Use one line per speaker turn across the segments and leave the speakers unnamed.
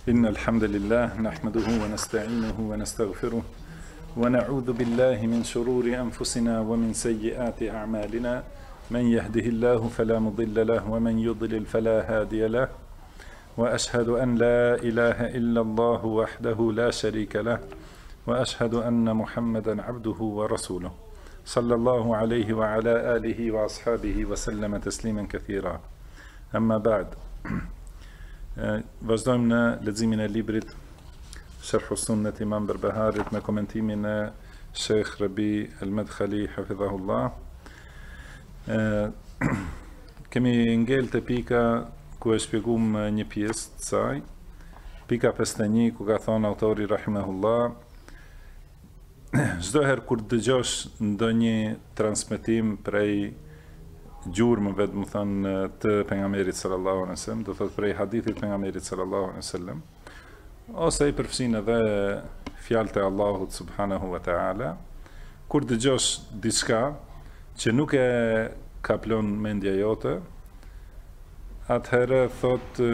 إن الحمد لله نحمده ونستعينه ونستغفره ونعوذ بالله من شرور أنفسنا ومن سيئات أعمالنا من يهده الله فلا مضل له ومن يضلل فلا هادي له وأشهد أن لا إله إلا الله وحده لا شريك له وأشهد أن محمدا عبده ورسوله صلى الله عليه وعلى آله وأصحابه وسلم تسليما كثيرا أما بعد vazhdojmë në leximin e librit Sharh Sunnat Imam Berbeharit me komentimin e Sheikh Rabi Al-Madkhali hafidhahullah. Kemi ngel te pika ku e shpjegum një pjesë të saj, pika 51 ku ka thonë autori rahimahullah, çdo herë kur dëgjosh ndonjë transmetim prej gjurmëve, do të thënë të pejgamberit sallallahu alaihi wasallam, do thotë prej hadithit pejgamberit sallallahu alaihi wasallam, ose i përfshin edhe fjalët e Allahut subhanahu wa taala, kur dëgjosh diçka që nuk e kaplon mendja jote, atëherë thotë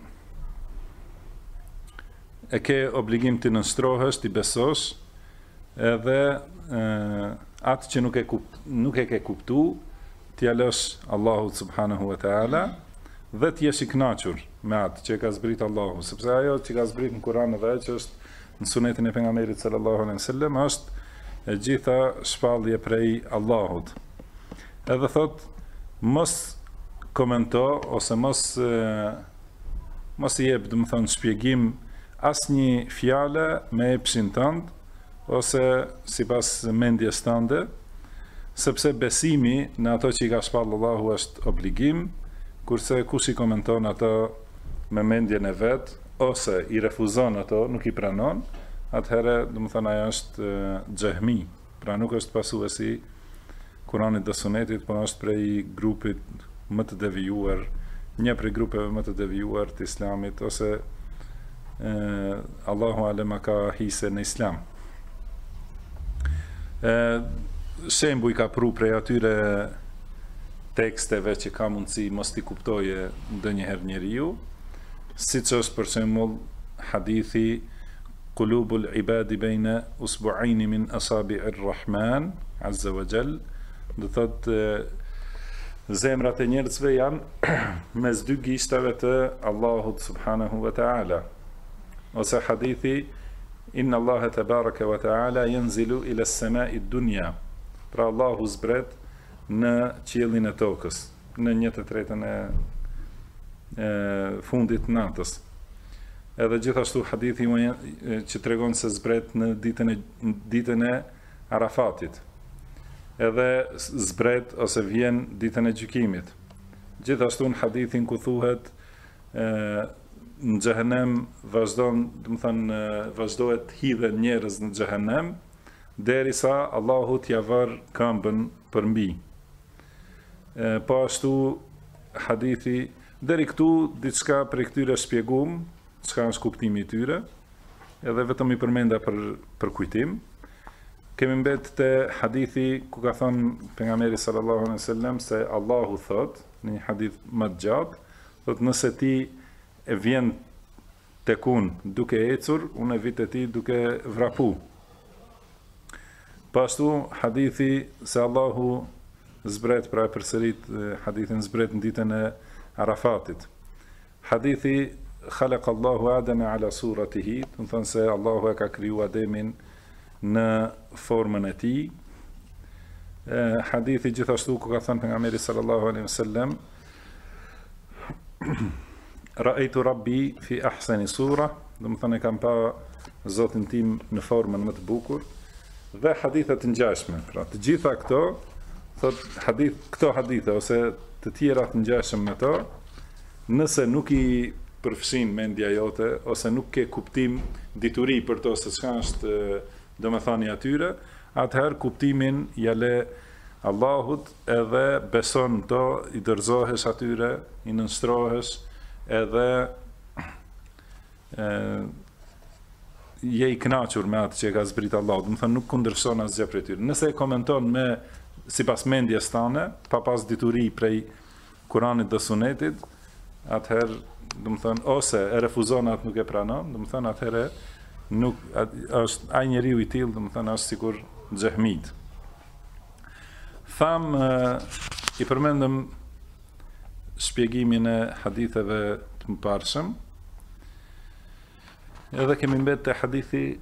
e ke obligim të nënstrohesh, të besosh, edhe atë që nuk e ke kuptu, t'ja lësh Allahut subhanahu wa ta'ala dhe t'jesh i kënaqur me atë që ka zbrit Allahu, sepse ajo që ka zbrit në Kur'an edhe që është në sunetin e pejgamberit sallallahu alaihi wasallam është e gjitha shpallje prej Allahut. Edhe thot mos komento ose mos i jep, do të thonë, shpjegim asnjë fjale me epshin tënd ose sipas mendjes tënde, sepse besimi në ato që i ka shpallë Allahu është obligim, kurse kush i komenton ato me mendjen e vet ose i refuzon ato, nuk i pranon, atëherë do të thonë ajo është xehmi, pra nuk është pasuesi Kuranit dhe Sunetit, por është prej grupit më të devijuar, një prej grupeve më të devijuar të Islamit, ose Allahu alema ka hise në Islam. Shembuj ka pru prej atyre teksteve që ka mundësi mos t'i kuptoje ndonjëherë njeriu, siç është për shembull hadithi qulubul ibadi baina usbu'ain min asabi'ir rahman azza wa jall, do thotë zemrat e njerëzve janë mes dy gishtave të Allahut subhanahu wa ta'ala, ose hadithi inna Allaha tabaraka wa ta'ala yanzilu ila as-sama'i ad-dunya, pra Allahu zbret në qiellin e tokës, në 1/3 e fundit të natës. Edhe gjithashtu hadithi që tregon se zbret në ditën e Arafatit. Edhe zbret ose vjen ditën e gjykimit. Gjithashtu në hadithin ku thuhet në xhehenem vazhdohet hidhen njerëz në xhehenem, derisa Allahu t'ja vër këmbën përmbi. Po ashtu hadithi, deri këtu diçka për këtyre shpjegum, çka është kuptimi i tyre, edhe vetëm i përmenda për kujtim. Kemi mbet te hadithi ku ka thënë pejgamberi sallallahu alaihi wasallam se Allahu thot, në një hadith më të gjatë, thot nëse ti e vjen tek unë duke ecur, unë e vi te ti duke vrapu. Pashtu hadithi se Allahu zbret, pra e përsërit hadithin zbret në ditën e Arafatit. Hadithi khalaqa Allahu Adama ala suratihi, do të thonë se Allahu e ka kriju Ademin në formën e tij. Hadithi gjithashtu ku ka thënë pejgamberi sallallahu alaihi wasallam ra'aytu rabbi fi ahsani sura, do të thonë kam pa Zotin tim në formën më të bukur. Dhe hadithet të ngjashme, pra të gjitha këto, thot këto hadithe ose të tjera të ngjashme me to, nëse nuk i përfshin mendja jote ose nuk ke kuptim dituri për to se çka është domethënia atyre, atëherë kuptimin ja le Allahut, edhe beson to, i dorëzohesh atyre, i nënstrohesh, edhe je i kënaqur me atë që ka zbrit Allahu, do të thonë nuk kundërshton asgjë prej tyre. Nëse e komenton me sipas mendjes tane, pa pas dituri prej Kuranit dhe Sunetit, atëherë do të thënë, ose e refuzon atë nuk e pranon, do të thënë atëherë nuk është ai njeriu i tillë, do të thënë është sikur xehmit. Tham i përmendëm shpjegimin e haditheve të mëparshëm. Edhe kemi mbet te hadithi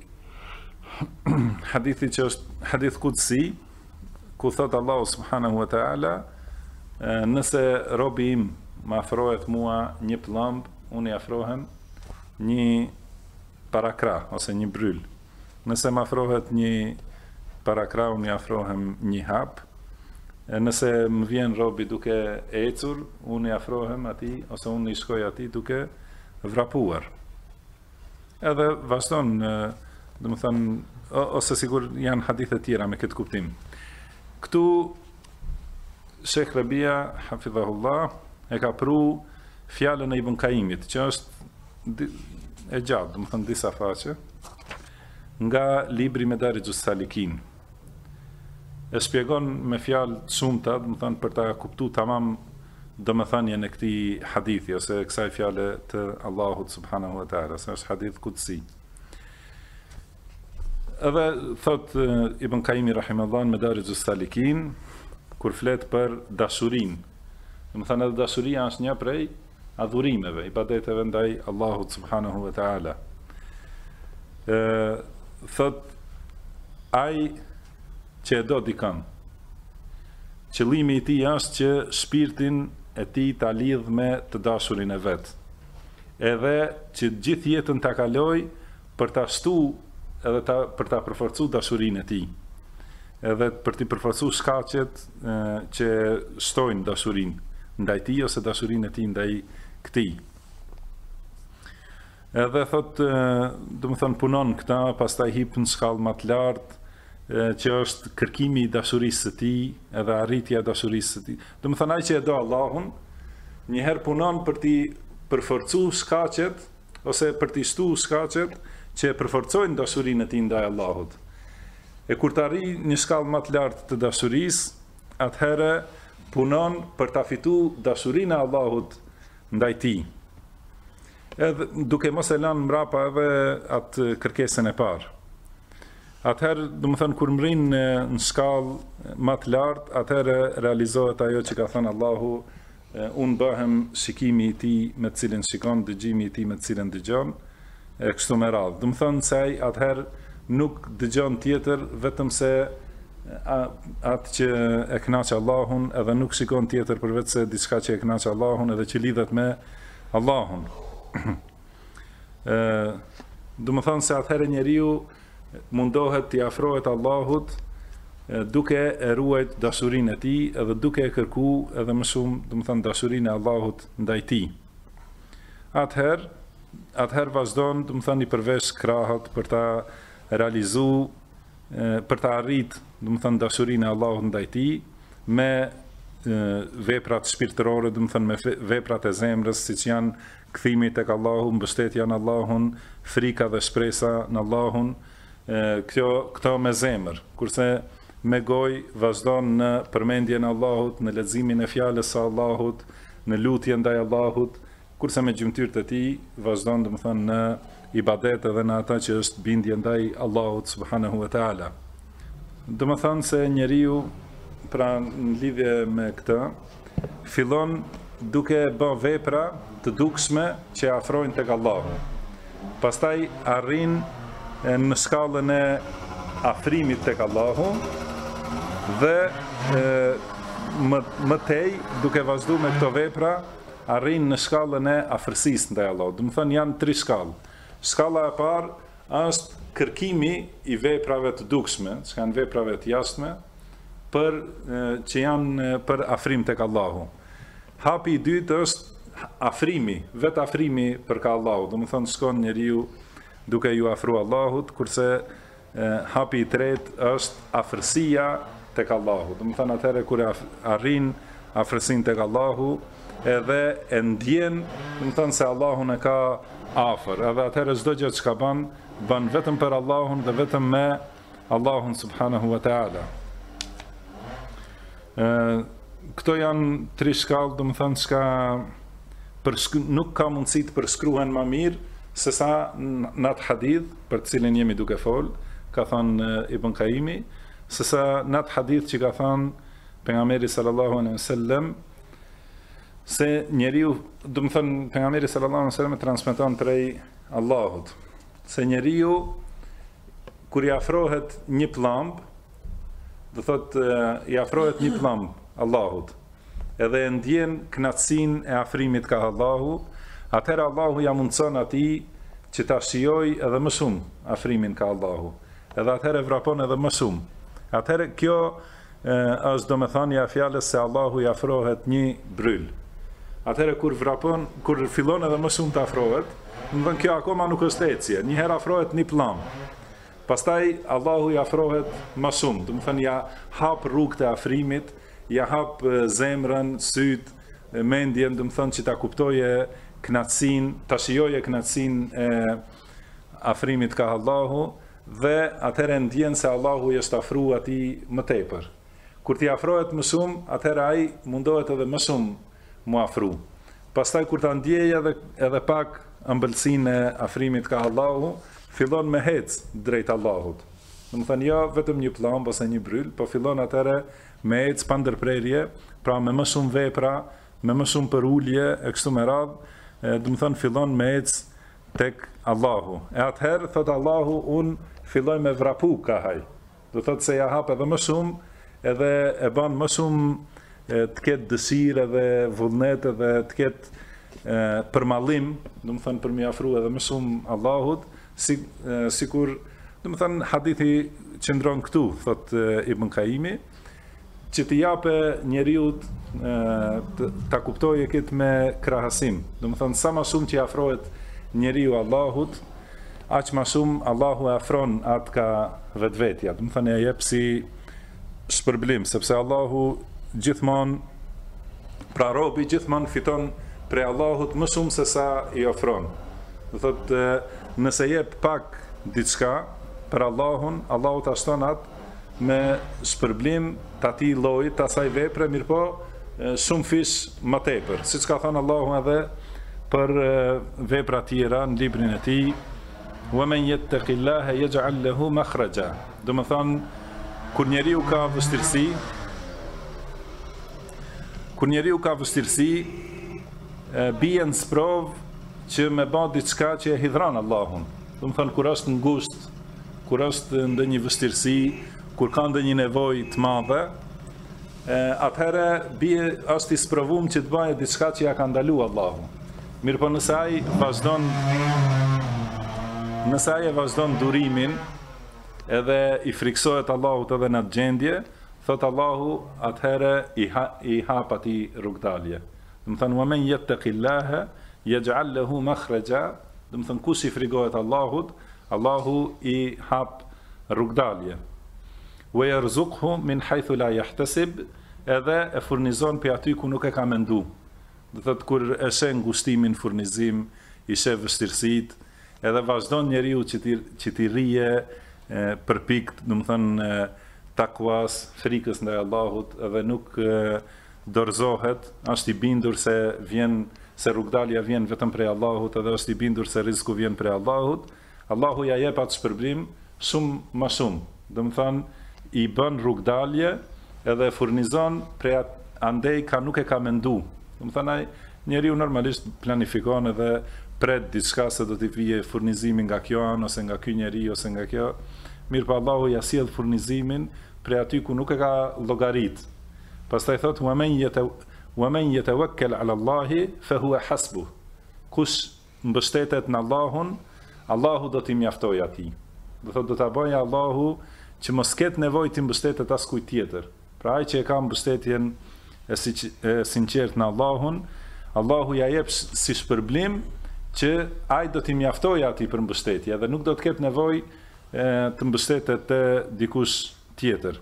që është hadith qudsi, ku thot Allahu subhanahu wa ta'ala, nëse robi im më afrohet mua një plumb, unë i afrohem një parakra ose një bryl. Nëse më afrohet një parakra, unë i afrohem një hap. Nëse më vjen robi duke ecur, unë i afrohem atij ose unë i shkoj atij duke vrapuar. Edhe vazhdon, do të thënë, ose sigur janë hadithe tjera me këtë kuptim. Këtu Sheikh Rabia hafidhahullah e ka pru fjalën e Ibn Qayyimit, që është e gjatë, do të thënë disa faqe, nga libri Madarijus Salikin. E shpjegon me fjalë shumëta, do të thënë për ta kuptuar tamam domethënien e këtij hadithi ose kësaj fjale të Allahut subhanahu wa ta'ala, se është hadith qudsi. Edhe thot Ibn Qayyimi rahimahullah në Madarijus Salikin, kur flet për dashurinë. Domethënë edhe dashuria është një prej adhurimeve, ibadeteve ndaj Allahut subhanahu wa ta'ala. Thot ai që e do dikën, qëllimi i tij është që shpirtin e tij ta lidh me të dashurin e vet. Edhe që gjithë jetën ta kaloj për ta shtu edhe për ta përforcuar dashurinë e tij. Edhe për të përforcuar shkaqet që shtojnë dashurinë ndaj tij ose dashurinë e tij ndaj këtij. Edhe thot, do të thënë punon këta, pastaj hip në shkallë më të lartë, që është kërkimi i dashurisë së tij, edhe arritja e dashurisë së tij. Do të thënë ai që e do Allahun, njëherë punon për t'i përforcuar shkaqet ose për t'i shtuar shkaqet që përforcojnë dashurinë e tij ndaj Allahut. E kur të arrijë një shkallë më të lartë të dashurisë, atëherë punon për ta fituar dashurinë e Allahut ndaj tij. Edhe duke mos e lënë mbrapa edhe atë kërkesën e parë. Atëherë, do të thënë, kur mrin në shkallë më të lartë, atëherë realizohet ajo që ka thënë Allahu, unë bëhem shikimi i tij me të cilin shikon, dëgjimi i tij me të cilin dëgjon, e kështu me radhë. Do të thënë se ai atëherë nuk dëgjon tjetër vetëm se atë që e kënaq Allahun, edhe nuk shikon tjetër përveç se diçka që e kënaq Allahun edhe që lidhet me Allahun. Do të thënë se atëherë njeriu mundohet t'i afrohet Allahut duke e ruajt dashurinë e tij edhe duke e kërkuar edhe më shumë, do të thënë, dashurinë e Allahut ndaj tij. Atëherë vazhdon, do të thënë, i përvesh krahët për ta realizuar, për ta arritur, do të thënë, dashurinë e Allahut ndaj tij me veprat shpirtërore, do të thënë, me veprat e zemrës, siç janë kthimi tek Allahu, mbështetja në Allahun, frika dhe shpresa në Allahun. Këto me zemër, kurse me gojë vazhdon në përmendjen e Allahut, në leximin e fjalës së Allahut, në lutje ndaj Allahut, kurse me gjymtyrët e tij vazhdon, domethënë, në ibadet edhe në ata që është bindje ndaj Allahut subhanahu wa ta'ala. Domethënë se njeriu, pra në lidhje me këtë, fillon duke bërë vepra të dukshme që afrojnë tek Allahu. Pastaj arrin në shkallën e afrimit tek Allahu dhe më tej, duke vazhduar me këto vepra, arrin në shkallën e afërsisë ndaj Allahut. Do të thënë janë 3 shkallë. Shkalla e parë është kërkimi i veprave të dukshme, që janë veprave të jashtme, që janë për afrim tek Allahu. Hapi i dytë është afrimi, vetë afrimi për ka Allahu. Do të thënë shkon njeriu duke ju afru Allahut, kurse hapi i tretë është afërsia tek Allahu. Do të thënë atëherë kur arrin afërsinë tek Allahu, edhe e ndjen, do të thënë se Allahun e ka afër, edhe atëherë çdo gjë që bën vetëm për Allahun dhe vetëm me Allahun subhanahu wa ta'ala. Këto janë 3 shkallë, do të thënë, çka nuk ka mundësi të përshkruhen më mirë se sa në atë hadith për të cilin jemi duke fol, ka thënë Ibn Qayyimi, se sa në atë hadith që ka thënë pejgamberi sallallahu alaihi wasallam, se njeriu, do të thënë pejgamberi sallallahu alaihi wasallam transmeton prej Allahut, se njeriu kur i afrohet një pllumb, do thotë i afrohet një pllumb Allahut, edhe e ndjen kënaqësinë e afrimit ka Allahu, atëherë Allahu ja mundson atij që ta shijojë edhe më shumë afrimin ka Allahu. Edhe atëherë vrapon edhe më shumë. Atëherë kjo është domethënia e fjalës se Allahu i afrohet një bryl. Atëherë kur fillon edhe më shumë të afrohet, domethënë kjo akoma nuk është ecje. Një herë afrohet një pllumb. Pastaj Allahu i afrohet më shumë, domethënë ja hap rrugët e afrimit, ja hap zemrën, syt, mendjen, domethënë që ta kuptoje kënaqësinë, ta shijoje kënaqësinë e afrimit ka Allahu, dhe atëherë ndjen se Allahu i është afruar atij më tepër. Kur t'i afrohet më shumë, atëherë ai mundohet edhe më shumë mu afru. Pastaj kur ta ndjej edhe pak ëmbëlsinë e afrimit ka Allahu, fillon me hec drejt Allahut. Domethënë jo vetëm një pllumb ose një bryl, po fillon atëherë me hec pa ndërprerje, pra me më shumë vepra, me më shumë përulje e kështu me radhë, domethënë fillon me hec tek Allahu. E atëherë thot Allahu, unë filloj me vrapu kahaj. Do thotë se ja hap edhe më shumë, edhe e bën më shumë të ketë dëshirë edhe vullnet edhe të ketë përmallim, domethënë për mi afru edhe më shumë Allahut, sikur domethënë hadithi qëndron këtu, thot Ibn Qayyimi, që t'i jape njeriu ta kuptojë këtë me krahasim. Domethënë sa më shumë që afrohet njeriu Allahut, aq më shumë Allahu e afron atë ka vetvetja. Domethënë e jep si shpërblim, sepse Allahu gjithmonë, pra robi gjithmonë fiton prej Allahut më shumë se sa i ofron. Do thotë, nëse jep pak diçka për Allahun, Allahu ta shton atë me shpërblim të atij lloji, të asaj vepre, mirëpo shumë fish më tepër. Siç ka thënë Allahu edhe për vepra tjera në librin e tij, wa man yattaqillaha yaj'al lahu makhraja. Do të thonë, kur njeriu ka vështirësi, bie në sprov që me bë diçka që e hidhron Allahun. Do të thonë, kur është ngusht, kur është ndonjë vështirësi, kur ka ndonjë nevojë të madhe, atëherë bie është i sprovuar që të bëjë diçka që ja ka ndaluar Allahu. Mirëpo nëse ai e vazhdon durimin, edhe i friksohet Allahut edhe në atë gjendje, thot Allahu, atëherë i hap atij rrugdalje. Do të thonë, wa men yattaqillaha yaj'al lahu makhraja, do të thonë kush i frigohet Allahut, Allahu i hap rrugdalje. Wa yarzuqhu min haythu la yahtasib, edhe e furnizon për aty ku nuk e ka mendu. Do thotë, kur e sheh ngushtimin, furnizim, i sheh vështirësitë, edhe vazhdon njeriu që t'i rrije përpikt, do të thonë takwas, frikës ndaj Allahut, edhe nuk dorëzohet, është i bindur se rrugdalja vjen vetëm prej Allahut, edhe është i bindur se rizku vjen prej Allahut, Allahu ja jep atë shpërblim shumë më shumë. Do të thonë, i bën rrugdalje edhe furnizon prej andej ka nuk e ka mendu. Do të thonë, njeriu normalisht planifikon edhe pret diçka se do t'i vijë furnizimi nga kjo anë, ose nga ky njeri, ose nga kjo. Mirë pa Allahu ja sjell furnizimin prej aty ku nuk e ka llogarit. Pastaj thot, wa man yatawakkal ala Allahi fa huwa hasbuh. Kush mbështetet në Allahun, Allahu do t'i mjaftojë atij. Do thot, do ta bëjë Allahu që mos ketë nevojë të mbështetet askujt tjetër. Pra ai që e ka mbështetjen e sinqert në Allahun, Allahu ja jep si shpërblim që ai do t'i mjaftojë atij për mbështetje, dhe nuk do të ketë nevojë të mbështetet te dikush tjetër.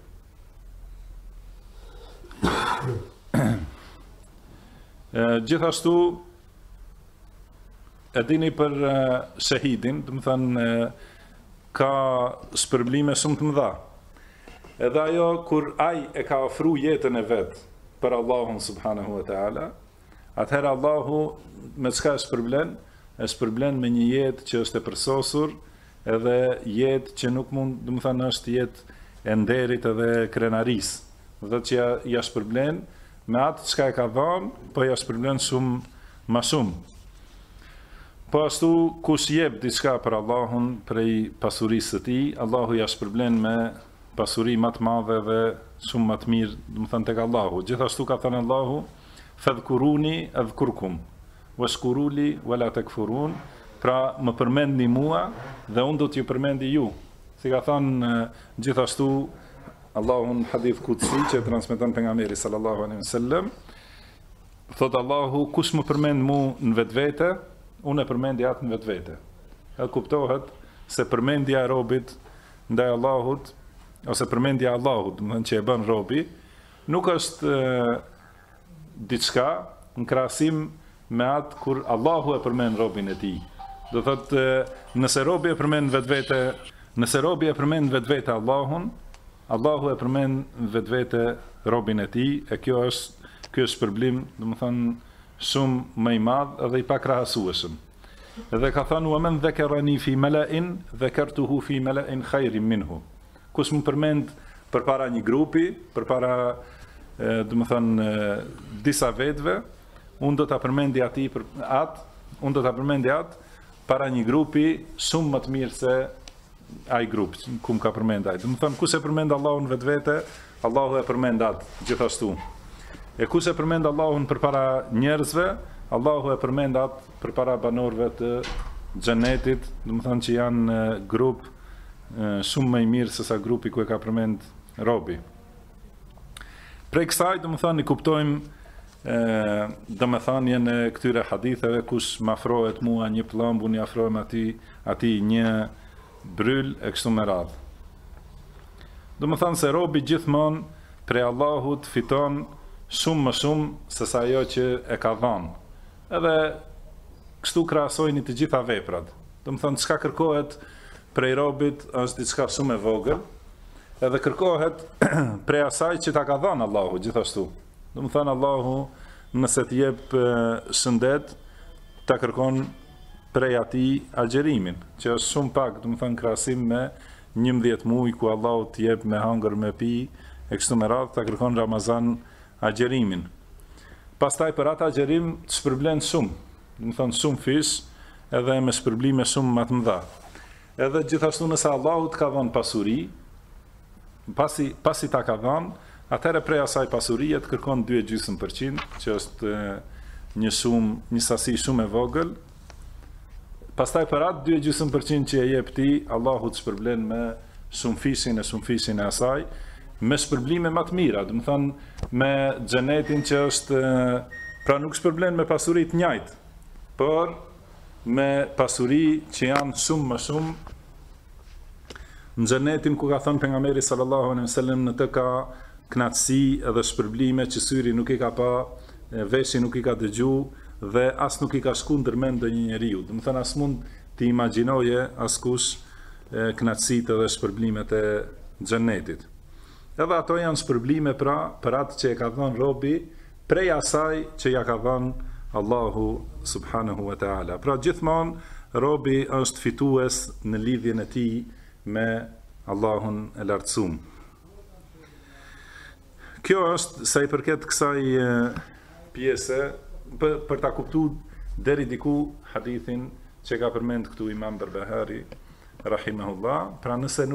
Gjithashtu e dini për shahidin, do të thënë ka shpërblime shumë të mëdha. Edhe ajo kur ai e ka ofruar jetën e vet për Allahun subhanahu wa taala, atëherë Allahu me çka e shpërblen? E shpërblen me një jetë që është e përsosur, edhe jetë që nuk mund, do të thënë është jetë e nderit edhe krenarisë. Dhe që ja shpërblen me atë çka e ka dhënë, po ja shpërblen shumë më shumë. Po ashtu kush jep diçka për Allahun prej pasurisë së tij, Allahu ja shpërblen me pasuri më të madhe dhe shumë më të mirë, do të thënë tek Allahu. Gjithashtu ka thënë Allahu: "Fadhkuruni adhkurkum, washkuruli wala takfurun." Pra më përmendni mua dhe unë do t'ju përmendi ju. Si ka thënë gjithashtu Allahu në hadith kutsi që transmeton pejgamberi sallallahu alaihi wasallam, thot Allahu: "Kush më përmend mua në vetvete, unë e përmendi atë në vetvete." E kuptohet se përmendja e robit ndaj Allahut, ose përmendja e Allahut, do të thënë që e bën robi, nuk është diçka në krahasim me atë kur Allahu e përmend robin e tij. Do thotë, nëse robi e përmend vetvete, nëse robi e përmend vetvete Allahun, Allahu e përmend vetvete robin e tij, e kjo është shpërblim, do të thënë shumë më i madh edhe i pakrahasueshëm. Edhe ka thënë: "Wa man dhakarani fi mala'in, dhakartuhu fi mala'in khairin minhu." Kush më përmend përpara një grupi, përpara, do të thënë, disa vetëve, unë do ta përmendi unë do ta përmendi atë para një grupi shumë më të mirë se ai grup ku më ka përmend ai. Do të thënë, kush e përmend Allahun vetvete, Allahu e përmend atë gjithashtu. E kush e përmend Allahun përpara njerëzve, Allahu e përmend atë përpara banorëve të xhenetit, do të thënë që janë grup shumë më i mirë se sa grupi ku e ka përmend robi. Prej kësaj, do të thënë, i kuptojmë domethënien e këtyre haditheve: kush më afrohet mua një plumb, unë afrohem atij një bryl e kështu me radhë. Do të thënë se robi gjithmonë prej Allahut fiton shumë më shumë se sa ajo që e ka dhënë. Edhe kështu krahasojnë të gjitha veprat. Do të thënë, çka kërkohet prej robit është diçka shumë e vogël, edhe kërkohet prej asaj që ta ka dhënë Allahu gjithashtu. Do të thënë, Allahu nëse të jep shëndet, ta kërkon prej atij agjerimin, që është shumë pak, do të thënë krahasim me 11 muaj ku Allahu të jep me hangër, me pi, e kështu me radhë, ta kërkon Ramazan agjerimin. Pastaj për atë agjerim të shpërblen shumë, do të thënë shumë fish, edhe me shpërblime shumë më të mëdha. Edhe gjithashtu nëse Allahu të ka dhënë pasuri, pasi ta ka dhënë, atëherë prej asaj pasurie të kërkon 2,5%, që është një sasi shumë e vogël. Pastaj për atë 2,5% që e jep ti, Allahu të shpërblen me shumë fishin e asaj, me shpërblime më të mira, do të thënë me xhenetin që është, pra nuk shpërblen me pasuri të njëjtë, por me pasuri që janë shumë më shumë në xhenetin ku ka thënë pejgamberi sallallahu alaihi wasallam, në të ka knatësi edhe shpërblime që syri nuk i ka pa, veshi nuk i ka dëgju dhe as nuk i ka shku ndërmend ndonjë njeriu. Do të thënë, as mund të imagjinoje askush knatësitë edhe shpërblimet e xhenetit. Edhe ato janë shpërblime pra për atë që e ka dhënë robi prej asaj që ja ka dhënë Allahu subhanahu wa ta'ala. Pra gjithmonë robi është fitues në lidhjen e tij me Allahun e lartësuar. Kjo është sa i përket kësaj pjese, për ta kuptuar deri diku hadithin që ka përmend këtu Imam Berbehari rahimahullah. Pra nëse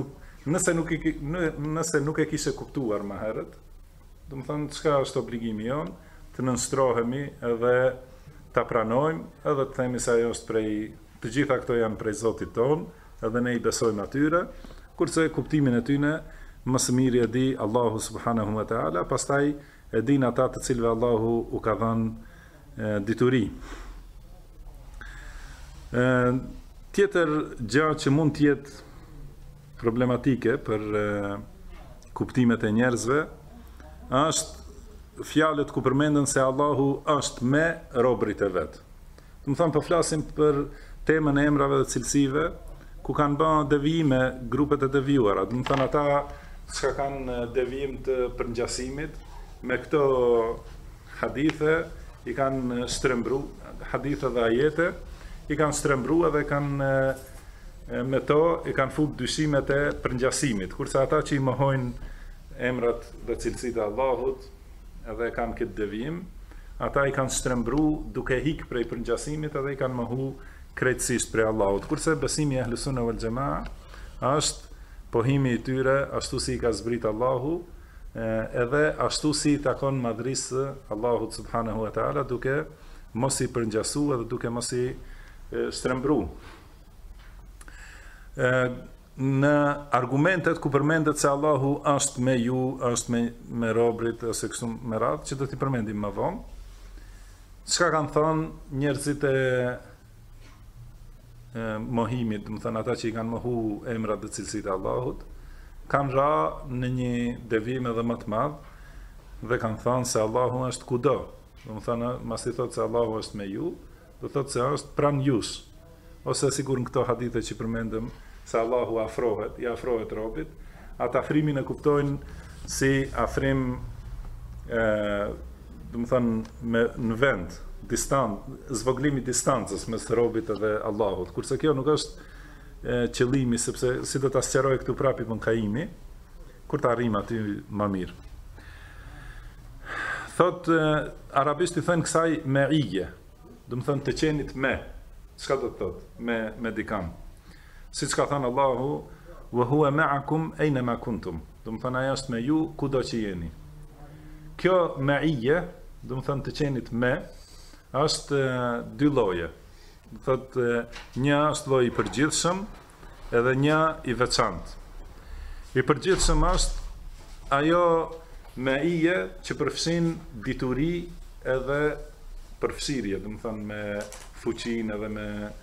nuk e kishe kuptuar më herët, do të thonë çka është obligimi jon, të nënstrohemi edhe ta pranojmë, edhe të themi se ajo është prej, të gjitha këto janë prej Zotit ton, edhe ne i besojmë atyre, kurse kuptimin e tyre më së miri e di Allahu subhanahu wa ta'ala, pastaj e din ata të cilëve Allahu u ka dhënë dituri. Tjetër gjë që mund të jetë problematike për kuptimet e njerëzve është fjalët ku përmenden se Allahu është me robërit e vet. Do të thonë, po flasim për temën e emrave dhe cilësive ku kanë bërë devijime grupet e devijuara. Do të thonë, ata që kanë devijim të përngjasimit me këto hadithe i kanë strembru, hadithe dhe ajete, i kanë strembru edhe kanë me to i kanë fut dyshimet e përngjasimit, kurse ata që i mohojnë emrat dhe cilësitë e Allahut edhe kanë këtë devijim, ata i kanë strembru duke hik prej përngjasimit edhe i kanë mohu krejtësisht prej Allahut, kurse besimi i Ahlus Sunna wal Jamaa është pohimi i tyre ashtu si i ka zbrit Allahu, edhe ashtu si i takon madhrisë Allahut subhanahu wa taala, duke mos i përngjasu edhe duke mos i strembru. Në argumentet ku përmendet se Allahu është me ju, është me robrit ose kështu me radhë, që do t'i përmendim më vonë, çka kanë thënë njerëzit e mohimit, do të thënë ata që i kanë mohu emrat dhe cilësitë e Allahut, kanë ra në një devijim edhe më të madh dhe kanë thënë se Allahu është kudo. Do të thënë, masi thotë se Allahu është me ju, do thotë se është pranë jush. Ose sigur në këto hadithe që përmendëm se Allahu afrohet, i afrohet robit, ata afrimin e kuptojnë si afrim do të thënë në vend, zvoglimi distancës mes robit edhe Allahut, kurse kjo nuk është qëllimi, sepse si do ta sqaroj këtu prapë Ibn Kaimi, kur ta arrim aty më mirë. Thot arabisht i thënë kësaj me'ije, do të thënë të qenit me. Çka do të thotë me dikam? Siç ka thënë Allahu, wa huwa ma'akum aynama kuntum. Do të thënë ai është me ju kudo që jeni. Kjo me'ije, do të thënë të qenit me, është dy lloje. Do thotë një është lloji i përgjithshëm edhe një i veçantë. I përgjithshëm është ajo me'ije që përfshin dituri edhe përfshirje, do të thënë me fuqinë edhe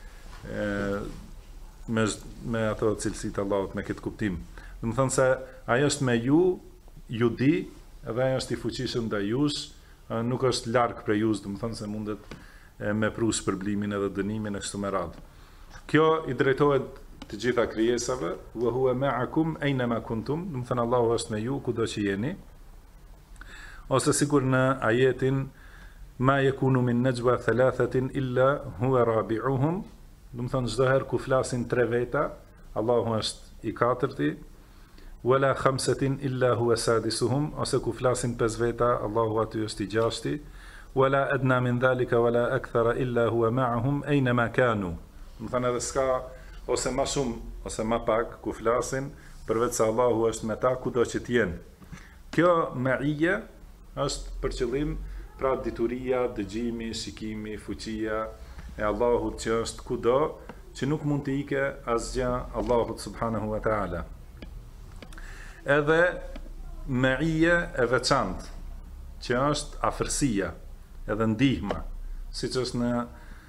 me ato cilësitë Allahut, me këtë kuptim. Do të thënë se ajo është me ju di, edhe ajo është i fuqishëm ndaj jush, nuk është larg prej jush, do të thënë se mundet me pru shpërblimin edhe dënimin e kështu me radhë. Kjo i drejtohet të gjitha krijesave, wa huwa ma'akum aynama kuntum, do të thënë Allahu është me ju kudo që jeni. Ose sigur në ajetin ma yakunu min najwa thalathatin illa huwa rabi'uhum, do të thënë çdo herë ku flasin tre veta, Allahu është i katërti, wala khamsatin illa huwa sadisuhum, ose ku flasin pesë veta, Allahu aty është i gjashti, wala adna min dhalika wala akthara illa huwa ma'ahum aynama kanu. Do të thënë edhe s'ka ose më shumë ose më pak ku flasin, përveç se Allahu është me ta kudo që të jenë. Kjo me'ije është për qëllim pra dituria, dëgjimi, shikimi, fuqia e Allahut që është kudo, që nuk mund të ike asgjë Allahut subhanahu wa ta'ala. Edhe me'ije e veçantë, që është afërsia, edhe ndihma, siç është në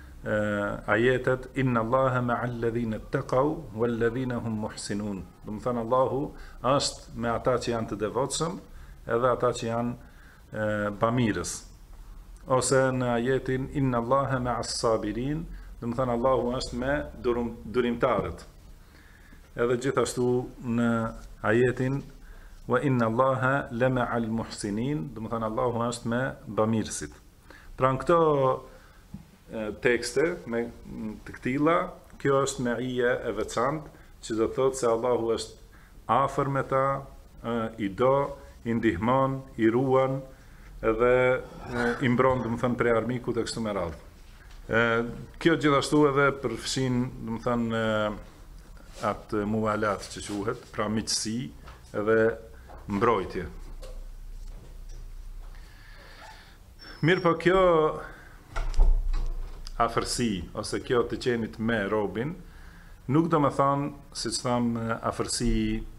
ajetet inna Allaha ma'al ladhina ittaqaw wal ladhina hum muhsinun. Do të thënë Allahu është me ata që janë të devotshëm, edhe ata që janë bamirës. Ose në ajetin inna Allaha ma'as sabirin, do të thënë Allahu është me durimtarët. Edhe gjithashtu në ajetin wa inna Allaha lama'al muhsinin, do të thënë Allahu është me bamirësit. Pra në këto tekste me të këtilla, kjo është me'ije e veçantë, që do të thotë se Allahu është afër me ta, i do, i ndihmon, i ruan, edhe i mbron, do të thënë, prej armikut e kështu me radhë. Kjo gjithashtu edhe përfshin, do të thënë, atë mualat që quhet, pra miqësi edhe mbrojtje. Mirë po kjo afërsi, ose kjo të qenit me robin, nuk do me thonë, si që thamë, afërsi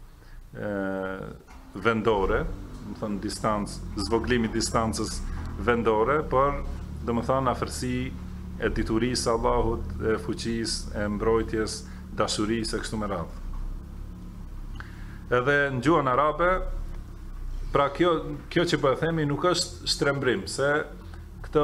vendore, do me thonë distancë, zvoglimi distancës vendore, por do me thonë afërsi e diturisë Allahut, e fuqisë, e mbrojtjes, dashurisë e kështu me radhë. Edhe në gjuhën arabe, pra kjo që po e themi nuk është shtrembrim, se këto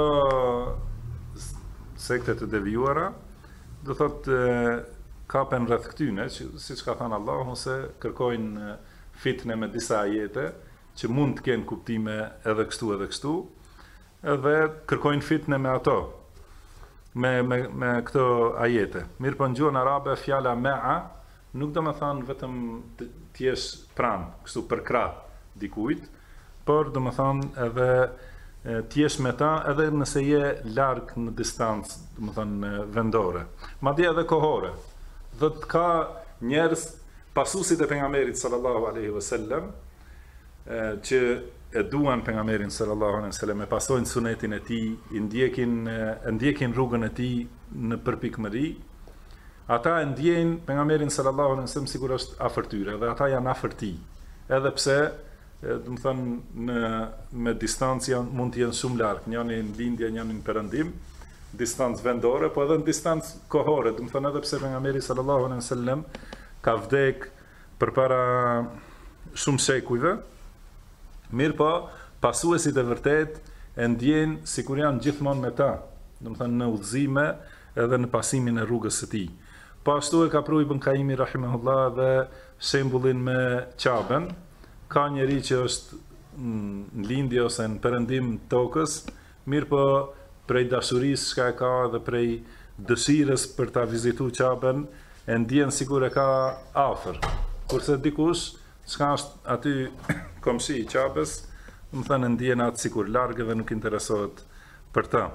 sekte të devijuara do thotë kapen rreth këtyne, siç ka thënë Allahu, se kërkojnë fitne me disa ajete që mund të kenë kuptime edhe kështu, edhe kërkojnë fitne me ato, me këto ajete. Mirë po në gjuhën arabe fjala mea nuk do me thonë vetëm t'jesh pranë, kështu për krah dikujt, por do me thonë edhe t'jesh me ta edhe nëse je larg në distancë, do me thonë vendore. Madje edhe kohore. Dhe ka njerëz pasuesit e pejgamberit sallallahu alaihi wasallam që e duan pejgamberin sallallahu alaihi wasallam, e pasojnë sunetin e tij, ndjekin rrugën e tij në përpikmëri. Ata e ndjejnë pejgamberin sallallahu alaihi wasallam sikur është afër tyre, dhe ata janë afër tij. Edhe pse, do të thonë me distancë mund të jenë shumë larg, njëri në lindje, njëri në perëndim, distancë vendore, po edhe në distancë kohore, do të thonë edhe pse pejgamberi sallallahu alaihi wasallam ka vdek përpara shumë shekujve, mirë po, pasuesit e vërtet e ndjenë sikur janë gjithmonë me ta, do të thonë në udhëzime edhe në pasimin e rrugës së tij. Po ashtu e ka pru Ibn Kaimi rahimahullah dhe shembullin me Qaben. Ka njeri që është në lindje ose në perëndim të tokës, mirë po prej dashurisë që ka dhe prej dëshirës për ta vizitu Qaben, e ndjen sikur e ka afër. Kurse dikush çka është aty komshi i Qabes, më thënë ndjen atë sikur larg dhe nuk interesohet për ta.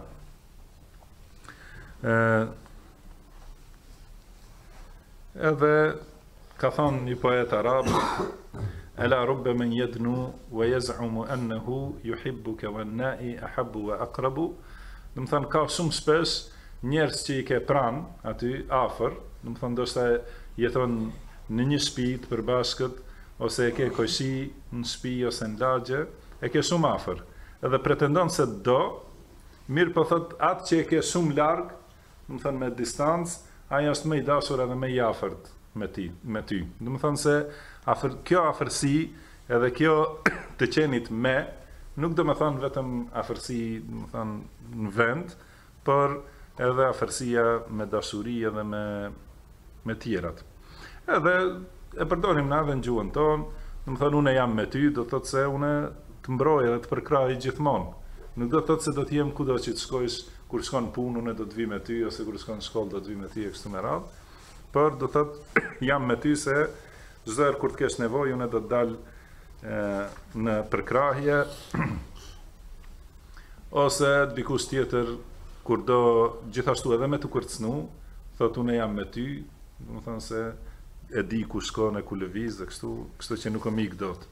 Edhe ka thonë një poet arab, Ela rubbe men jednu wa yaz'umu annahu yuhibbuka wan na'i ahabbu wa aqrabu. Do të thënë ka shumë shpesh njerëz që i ke pranë aty afër, do të thënë ndoshta jeton në një shtëpi të përbashkët ose e ke koqësi në shtëpi ose në lagje, e ke shumë afër. Edhe pretendon se do, mirë po thot atë që e ke shumë larg, do të thënë me distancë, ai është më i dashur edhe më i afërt me ty. Do të thënë se kjo afërsi edhe kjo të qenit me, nuk do me thonë vetëm afërsi, do me thonë në vend, por edhe afërsia me dashuri edhe me tjerat. Edhe e përdorim na edhe në gjuhën tonë, do me thonë unë jam me ty, do të thotë se unë të mbroj edhe të përkraj gjithmonë. Nuk do të thotë se do të jem kudo që të shkojsh, kur shkon punë unë do të vi me ty, ose kur shkon në shkollë do të vi me ty e kështu me radhë, por do të thotë jam me ty se çdo herë kur të kesh nevojë unë do të dal në përkrahje ose dikush tjetër kur do gjithashtu edhe me të kërcënu, thotë unë jam me ty, do të thonë se e di ku shkon e ku lëviz dhe kështu që nuk më ik dot.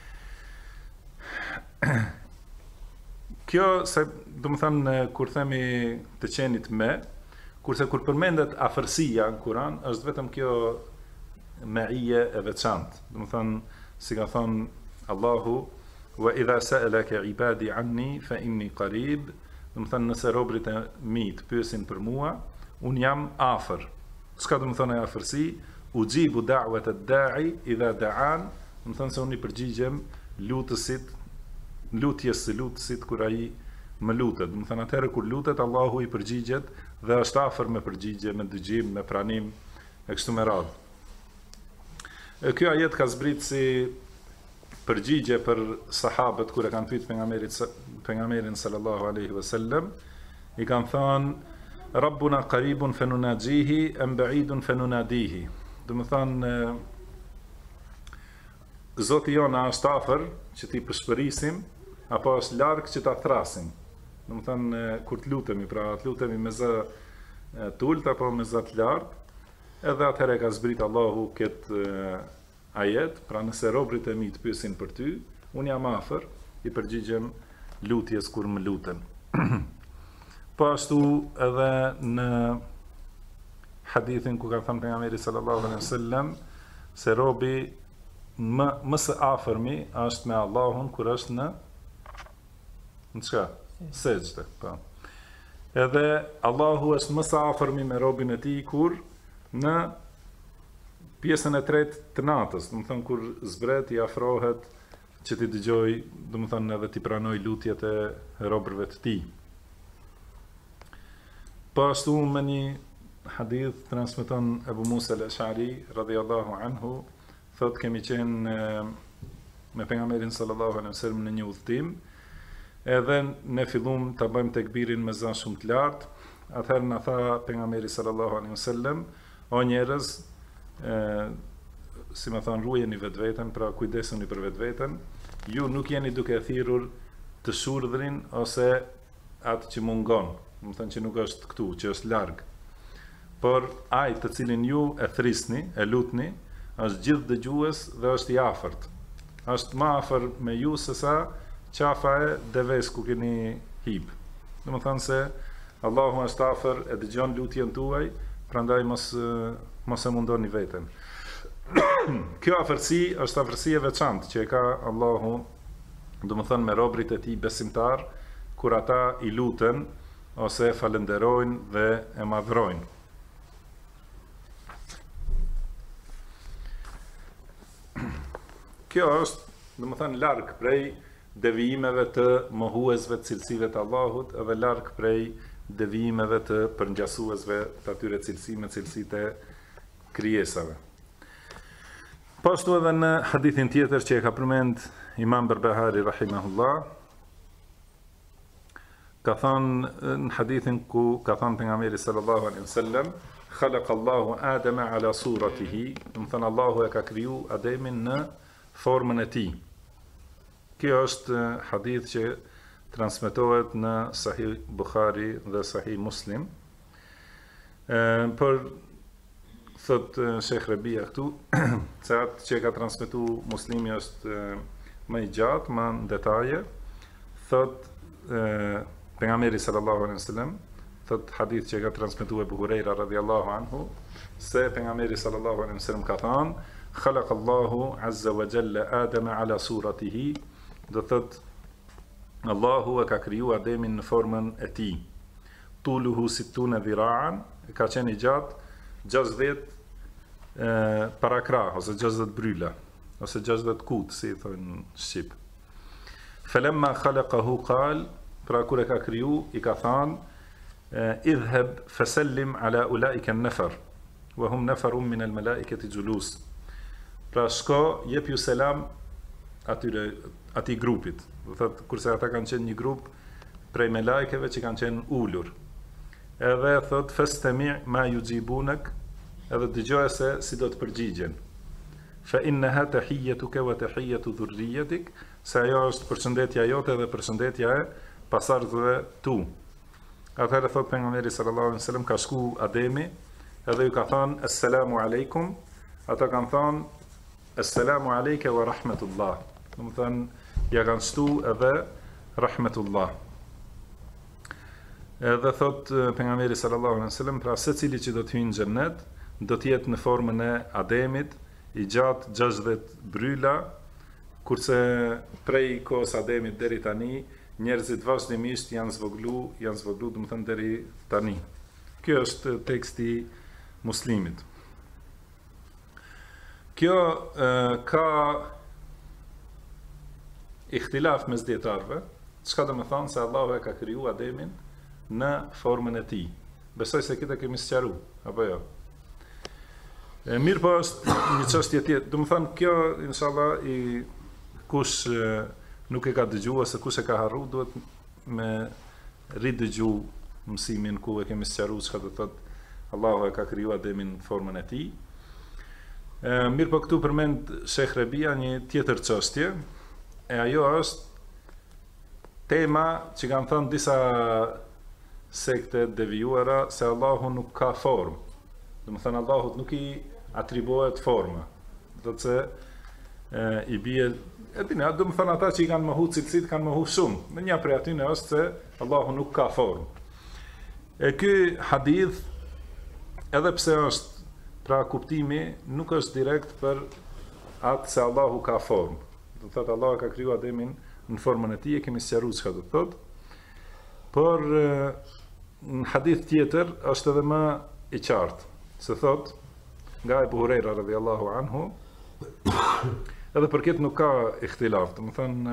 Kjo se do të thonë kur themi të qenit me, kurse kur përmendet afërsia në Kur'an është vetëm kjo me'ije e veçantë. Do të thonë, si ka thonë Allahu, wa idha sa'alaka ibadi anni fa inni qarib, do të thonë nëse robrit e mi të pyesin për mua, un jam afër. Çka do të thonë afërsi? Ujibu da'wat ad-da'i idha da'an, do të thonë se unë i përgjigjem lutjes së lutësit kur ai më lutet. Do të thonë atëherë kur lutet Allahu i përgjigjet dhe është afër me përgjigje, me dëgjim, me pranim e kështu me radhë. Kjo ajet ka zbrit si përgjigje për sahabët kur e kanë pyet pejgamberin sallallahu alaihi wasallam, i kanë thënë Rabbuna qaribun fanunajihi am ba'idun fanunadihi. Do të thonë Zoti jona është afër që ti përshpërisim apo është larg që ta thrasim. Do të thonë kur të lutemi, pra të lutemi me zë të ulët apo me zë të lartë, edhe atëherë ka zbrit Allahu këtë ajet, pra nëse robrit e mi të pyesin për ty, unë jam afër, i përgjigjem lutjes kur më luten. Po ashtu edhe në hadithin ku ka thënë pejgamberi sallallahu alaihi wasallam se robi më së afërmi është me Allahun kur është në çka? Sejdë, po. Edhe Allahu është më së afërmi me robin e tij kur në pjesën e tretë të natës, do të thonë kur zbret i afrohet që ti dëgjoj, do të thonë edhe ti pranoj lutjet e robërve të tij. Po ashtu me një hadith transmeton Ebu Musa al-Ash'ari radhiyallahu anhu, thot kemi qenë me pejgamberin sallallahu alaihi wasallam në një udhtim, edhe ne fillum të bëjmë tekbirin me zën shumë të lartë. Atëherë na tha pejgamberi sallallahu alaihi wasallam, o njerëz, si më thon, ruajeni vetveten, pra kujdesuni për vetveten, ju nuk jeni duke thirrur të shurdhrin ose atë që mungon, do të thënë që nuk është këtu, që është larg. Por ai të cilin ju e thrisni, e lutni, është gjithë dëgjues dhe është i afërt. Është më afër me ju se sa qafa e deves ku keni hip. Do të thënë se Allahu është afër, e dëgjon lutjen tuaj, prandaj mos e mundoni veten. Kjo afërsi është afërsi e veçantë që e ka Allahu, do të thënë me robrit e tij besimtar, kur ata i luten ose falenderojnë dhe e madhrojnë. Kjo është, do të thënë, larg prej devijimeve të mohuesve të cilësive të Allahut, edhe larg prej devijimeve të përngjasuesve të atyre cilësitë e krijesave. Poshtu edhe në hadithin tjetër që e ka përmend Imam Berbehari rahimahullah, ka thënë në hadithin ku ka thënë pejgamberi sallallahu alaihi wasallam, khalaqa Allahu Adama ala suratihi, do të thënë Allahu e ka kriju Ademin në formën e tij. Kjo është hadith që transmetohet në Sahih Bukhari dhe Sahih Muslim. Por thot Sheikh Rabia këtu, se atë që ka transmetu Muslimi është më i gjatë, më në detaje, thot pejgamberi sallallahu alaihi wasallam, thot hadith që ka transmetuar Abu Huraira radhiyallahu anhu, se pejgamberi sallallahu alaihi wasallam ka thënë, khalaqa Allahu azza wa jalla Adama ala suratihi, do thot Allahu e ka kriju Ademin në formën e tij. Tuluhu sittuna dhira'an, ka qenë i gjatë 60 parakrah ose 60 bryla ose 60 kut, si i thonë në shqip. Falamma khalaqahu qal, pra kur e ka kriju, i ka thënë idhhab fasallim ala ulaika an-nafar wa hum nafarun min al-malaikati julus. Pra shko, jep ju selam atij grupit. Do thotë kurse ata kanë qenë një grup prej me lajkeve që kanë qenë ulur. Edhe thot fastami' ma yujibunak, edhe dëgjoje se si do të përgjigjen. Fa innaha tahiyyatuka wa tahiyyatu dhurriyyatik, se ajo është përshëndetja jote dhe përshëndetja e pasardhëve tu. Atëherë thot pejgamberi sallallahu alaihi wasallam, ka shku Ademi edhe ju ka thënë assalamu alaikum, ata kanë thënë assalamu alejke wa rahmetullah. Do të thënë ja kanë shtu edhe rahmetullah. Edhe thot pejgamberi sallallahu alaihi wasallam, pra secili që do të hyjë në xhennet do të jetë në formën e Ademit, i gjatë 60 bryla, kurse prej kohës Ademit deri tani njerëzit vazhdimisht janë zvoglu, do të thënë deri tani. Kjo është teksti Muslimit. Kjo ka ihtilaf mes dietarëve, çka do të thonë se Allahu e ka kriju Ademin në formën e tij. Besoj se këtë kemi sqaruar, apo jo? Mirë po është një çështje tjetër. Do të thonë kjo, inshallah, i kush nuk e ka dëgjuar ose kush e ka harru, duhet me ridëgju mësimin ku e kemi sqaruar çka do thotë Allahu e ka kriju Ademin në formën e tij. Mirë po këtu përmend Sheikh Rabia një tjetër çështje, e ajo është tema që kanë thënë disa sekte devijuara se Allahu nuk ka formë. Do të thënë Allahut nuk i atribuohet forma. Do të se i bie, do të thënë ata që i kanë mohu cilësitë kanë mohu shumë. Në një prej atyre është se Allahu nuk ka formë. E ky hadith, edhe pse është pra kuptimi, nuk është direkt për atë se Allahu ka formë. Do të thotë Allahu ka kriju Ademin në formën e tij, e kemi sqaruar çka do të thotë. Por në hadith tjetër është edhe më i qartë, se thot nga Abu Huraira radhiyallahu anhu, edhe për këtë nuk ka ihtilaf, do të thënë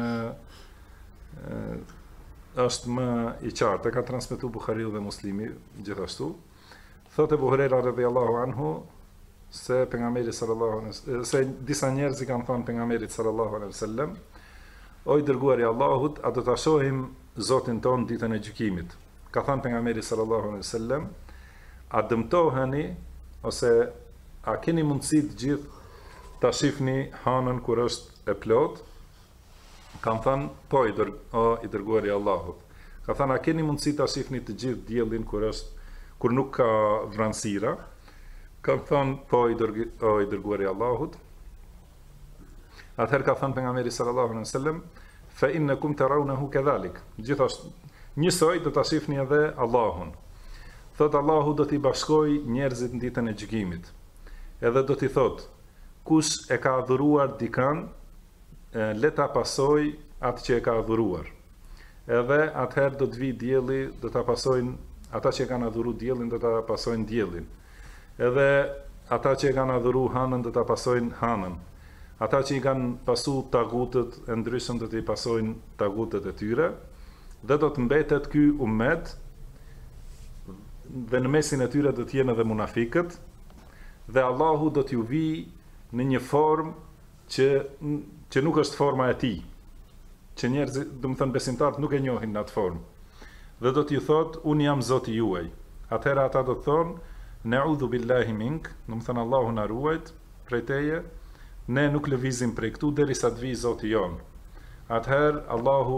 është më i qartë, e ka transmetuar Buhariu dhe Muslimi gjithashtu. Thot Abu Huraira radhiyallahu anhu se pejgamberi sallallahu alaihi wasallam, se disa njerëz i kanë thënë pejgamberit sallallahu alaihi wasallam, o i dërguari i Allahut, a do ta shohim Zotin ton ditën e gjykimit. Ka thënë pejgamberi sallallahu alaihi wasallam, a dëmtoheni ose a keni mundësi të gjithë ta shihni hanën kur është e plot? Kanë thënë, po i dërguari i Allahut. Ka thënë, a keni mundësi ta shihni të gjithë diellin kur nuk ka vranësira? Kanë thënë, po i dërguari i Allahut. Atëherë ka thënë pejgamberi sallallahu alaihi wasallam, fa innakum tarawnahu kadhalik. Gjithashtu njësoj do ta shihni edhe Allahun. Thot Allahu do t'i bashkoj njerëzit në ditën e gjykimit. Edhe do t'i thot, kush e ka adhuruar dikën, le ta pasoj atë që e ka adhuruar. Edhe atëherë do të vi dielli, do ta pasojnë ata që e kanë adhuruar diellin, do ta pasojnë diellin. Edhe ata që e kanë adhuruar hanën, do ta pasojnë hanën. Ata që i kanë pasu tagutët e ndryshëm do t'i pasojnë tagutët e tyre, dhe do të mbetet ky ummet, dhe në mesin e tyre do t'jenë edhe munafikët, dhe Allahu do t'ju vi në një formë që nuk është forma e tij, që njerëzit, do të thënë besimtarët, nuk e njohin në atë formë. Dhe do t'ju thotë, unë jam Zoti juaj. Atëherë ata do të thonë, na'udhu billahi mink, do të thënë Allahu na ruajt prej teje, ne nuk lëvizim prej këtu derisa të vijë Zoti jon. Atëherë Allahu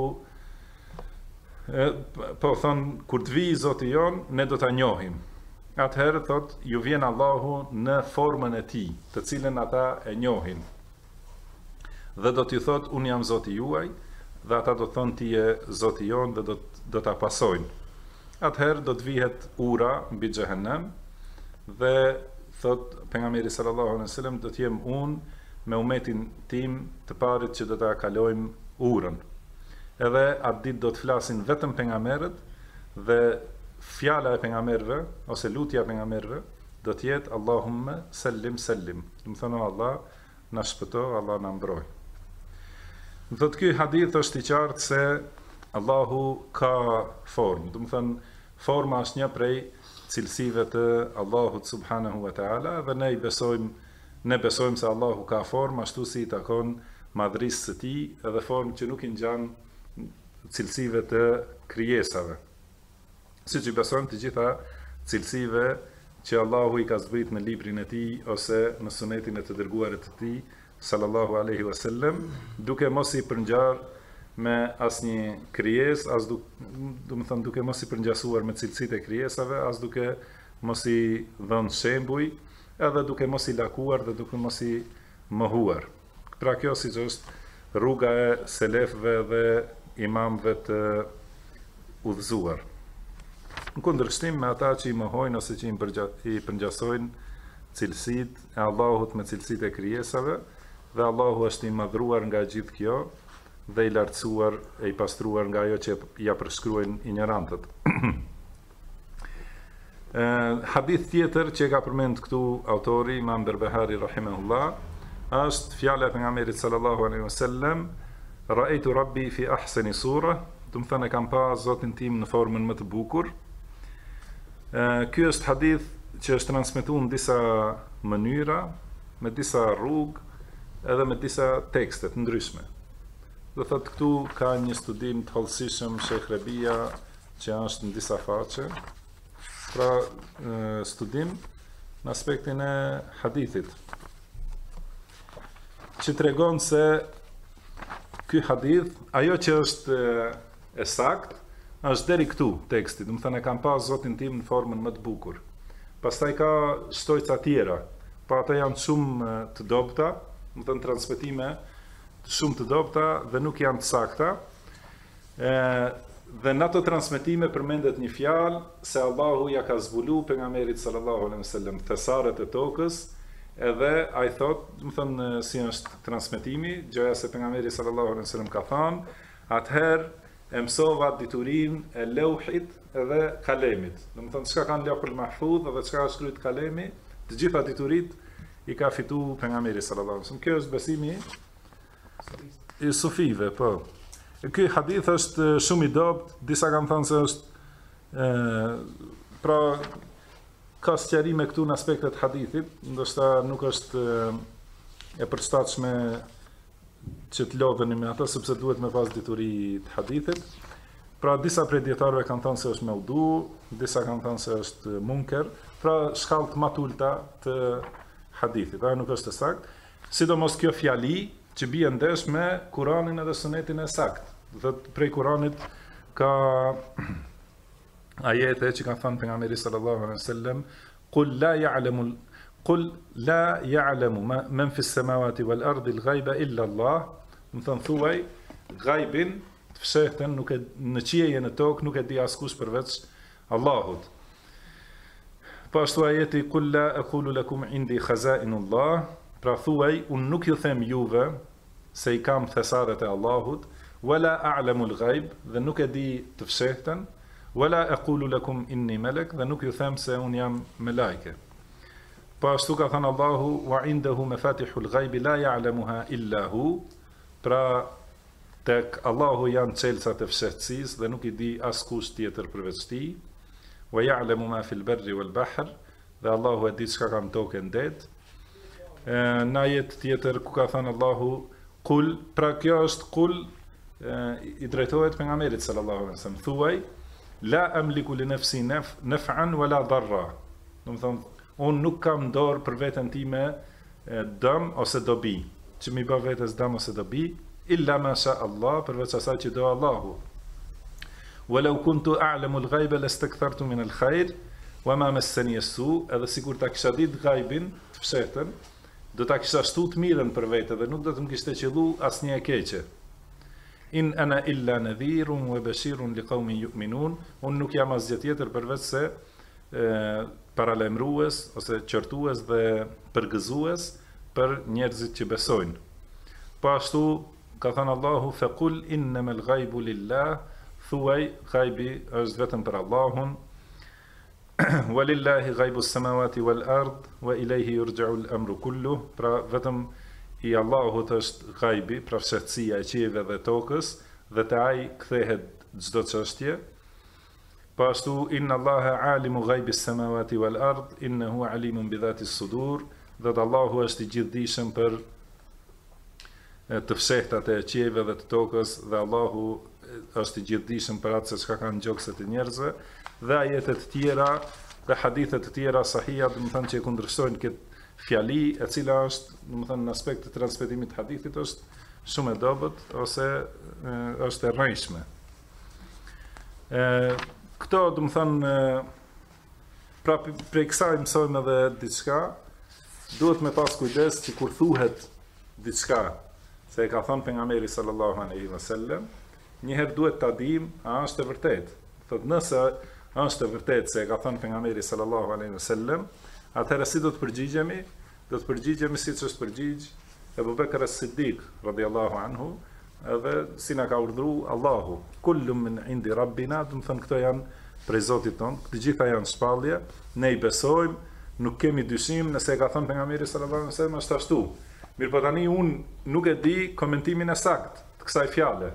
po thon, kur të vijë Zoti jon, ne do ta njohim. Atëherë thot, ju vjen Allahu në formën e tij, të cilën ata e njohin. Dhe do t'ju thot, unë jam Zoti juaj, dhe ata do thonë ti je Zoti jon dhe do ta pasojnë. Atëherë do të vihet ura mbi xhehenem dhe thot pejgamberi sallallahu alaihi wasallam, do të jem unë me umetin tim të parit që do ta kalojmë urën. Edhe atë ditë do të flasin vetëm pejgamberët dhe fjala e pejgamberëve ose lutja e pejgamberëve do të jetë Allahumma sallim sallim. Do të thonë Allah na shpëto, Allah na mbroj. Do të ky hadith është i qartë se Allahu ka formë. Do të thonë forma është një prej cilësive të Allahut subhanahu wa taala dhe ne besojmë se Allahu ka formë ashtu si i takon madhrisë së tij, edhe formë që nuk i ngjan cilësive të krijesave. Siç i besojmë të gjitha cilësive që Allahu i ka zbrit në librin e tij ose në sunetin e të dërguarit të tij sallallahu alaihi wasallam, duke mos i përngjar me asnjë krijesë, duke mos i përngjasuar me cilësitë e krijesave, as duke mos i dhënë shembuj, edhe duke mos i lakuar dhe duke mos i mohuar. Pra kjo siç është rruga e selefëve dhe imamëve të udhëzuar. Në kundërshtim me ata që i mohojnë ose që i përngjasojnë cilësitë e Allahut me cilësitë e krijesave, dhe Allahu është i madhruar nga gjithë kjo dhe i lartësuar e i pastruar nga ajo që ja përshkruajnë ignorantët. Hadith tjetër që ka përmend këtu autori Imam Berbehari rahimahullah është fjala e pejgamberit sallallahu alaihi wasallam, ra'aytu rabbi fi ahsani sura, do të thënë kam pa Zotin tim në formën më të bukur. Ky është hadith që është transmetuar në disa mënyra, me disa rrugë, edhe me disa tekste të ndryshme. Do thotë këtu ka një studim të hollësishëm Sheikh Rabia që është në disa faqe. Pra studim në aspektin e hadithit, që tregon se ky hadith, ajo që është e saktë, është deri këtu teksti, do të thënë kam pas Zotin tim në formën më të bukur. Pastaj ka shtojca tjera, pa ata janë shumë të dobta, do të thënë transmetime shumë të dobta dhe nuk janë të sakta. Dhe në ato transmetime përmendet një fjalë se Allahu ja ka zbulu pejgamberit sallallahu alaihi wasallam thesaret e tokës, edhe ai thotë, do të thënë si është transmetimi, gjëja se pejgamberi sallallahu alaihi wasallam ka thënë, atëherë e mësova diturinë e leuhit edhe kalemit. Do të thënë çka kanë lehul mahfudh dhe çka ka shkruajt kalemi, të gjitha dituritë i ka fituar pejgamberi sallallahu alaihi wasallam. Kjo është besimi i sufive, po. Ky hadith është shumë i dobët, disa kanë thënë se është pra ka sqarime këtu në aspektet hadithit, ndoshta nuk është e përshtatshme që të lodheni me ata sepse duhet me pas dituri të hadithit. Pra disa prej dietarëve kanë thënë se është maudu, disa kanë thënë se është munker, pra shkallët më të ulta të hadithit, ajo nuk është e saktë. Sidomos kjo fjali që bie ndesh me Kur'anin edhe Sunetin e saktë. Dhe prej Kur'anit ka ajete që kanë thënë pejgamberi sallallahu alaihi wasallam, Qul la ya'lamu man fi s-samawati wal ardi al-ghaiba illa Allah. Do të thuaj ghaibin të fshehtën në qiejën e tokë nuk e di askush përveç Allahut. Po ashtu ajeti Qul la aqulu lakum indi khaza'inullah, pra thuaj unë nuk ju them juve se I kam thesaret e Allahut, wala a'lamu al-ghaib, dhe nuk e di të fshehtën, wala aqulu lakum inni malak, dhe nuk ju them se unë jam me lajke. Po ashtu ka thënë Allahu, wa indahu mafatihul ghaibi la ya'lamuha illa hu, pra tek Allahu janë çelësat e fshehtësisë dhe nuk I di askush tjetër përveç Tij. Wa ya'lamu ma fil barri wal bahr, dhe Allahu e di çka ka në tokë e ndet. Në ajet tjetër ku ka thënë Allahu kul, pra kjo është kul I drejtohet pejgamberit sallallahu alaihi wasallam, thuaj la amliku li nafsi naf'an wala darra. Do të thonë unë nuk kam dorë për veten time dëm ose dobi, që mi bë vetes dëm ose dobi, illa ma sha Allah, përveç asaj që do Allahu. Walau kuntu a'lamu al-ghaiba lastakthartu min al-khair wama massani as-su, edhe sikur ta kisha ditë ghaibin të fshehtën, do ta kisha shtu të mirën për vete dhe nuk do të më kishte qellu asnjë e keqe. In ana illa nadhirun wa bashirun liqaumin yu'minun, unë nuk jam asgjë tjetër përveç se paralajmërues ose qortues dhe përgëzues për njerëzit që besojnë. Po ashtu ka thënë Allahu faqul innamal ghaibu lillah, thuaj ghaibi është vetëm për Allahun, walillahi ghaibu s-samawati wal ard wa ilayhi yurja'u al-amru kulluh, pra vetëm I Allahut është ghaibi, pra fshehtësia e qiejve dhe tokës, dhe te ai kthehet çdo çështje. Po ashtu inna Allaha alimu ghaibi s-samawati wal ard innahu alimun bi dhati s-sudur, dhe Allahu është I gjithdijshëm për të fshehtat e qiejve dhe të tokës, dhe Allahu është I gjithdijshëm për atë se çka kanë gjokset e njerëzve, dhe ajetet të tjera dhe hadithet të tjera sahija, do të thënë që e kundërshtojnë këtë fjali, e cila është, do të thënë në aspekt të transmetimit të hadithit është shumë e dobët ose është e rrejshme. Këto, do të thënë, pra prej kësaj mësojmë edhe diçka, duhet me pas kujdes që kur thuhet diçka se e ka thënë pejgamberi sallallahu alaihi wasallam, njëherë duhet ta dim a është e vërtetë. Thotë nëse është e vërtetë se e ka thënë pejgamberi sallallahu alaihi wasallam, atëherë si do të përgjigjemi? Do të përgjigjemi siç është përgjigj Ebu Bekr as-Siddiq radhiyallahu anhu, edhe si na ka urdhëruar Allahu, kullum min indi rabbina, do të thënë këto janë prej Zotit ton, të gjitha janë shpallje, ne I besojmë, nuk kemi dyshim, nëse e ka thënë pejgamberi sallallahu alaihi wasallam është ashtu. Mirë po tani unë nuk e di komentimin e saktë të kësaj fjale.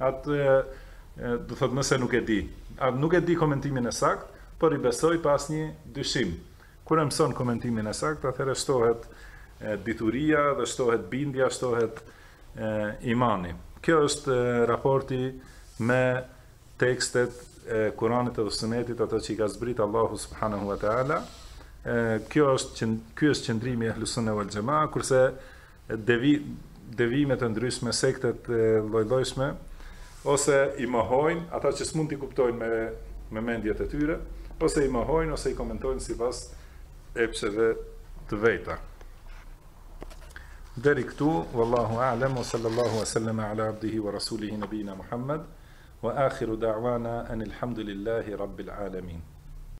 Do thotë nëse nuk e di. Nuk e di komentimin e saktë, por I besoj pas një dyshim. Kur e mëson komentimin e saktë, atëherë shtohet dituria dhe shtohet bindja, shtohet imani. Kjo është raporti me tekstet e Kuranit dhe Sunetit, ato që I ka zbrit Allahu subhanahu wa taala. Ky është qëndrimi I Ahlus Sunne wal Jamaa, kurse devimet e ndryshme, sektet lloj-llojshme, ose I mohojnë ata që s'mund t'i kuptojnë me mendjet e tyre, ose I mohojnë ose I komentojnë sipas epsheve të veta. Deri këtu, wallahu a'lam, wa sallallahu wa sallama ala abdihi wa rasulihi nabina Muhammad, wa akhiru da'wana anil hamdulillahi rabbil alamin.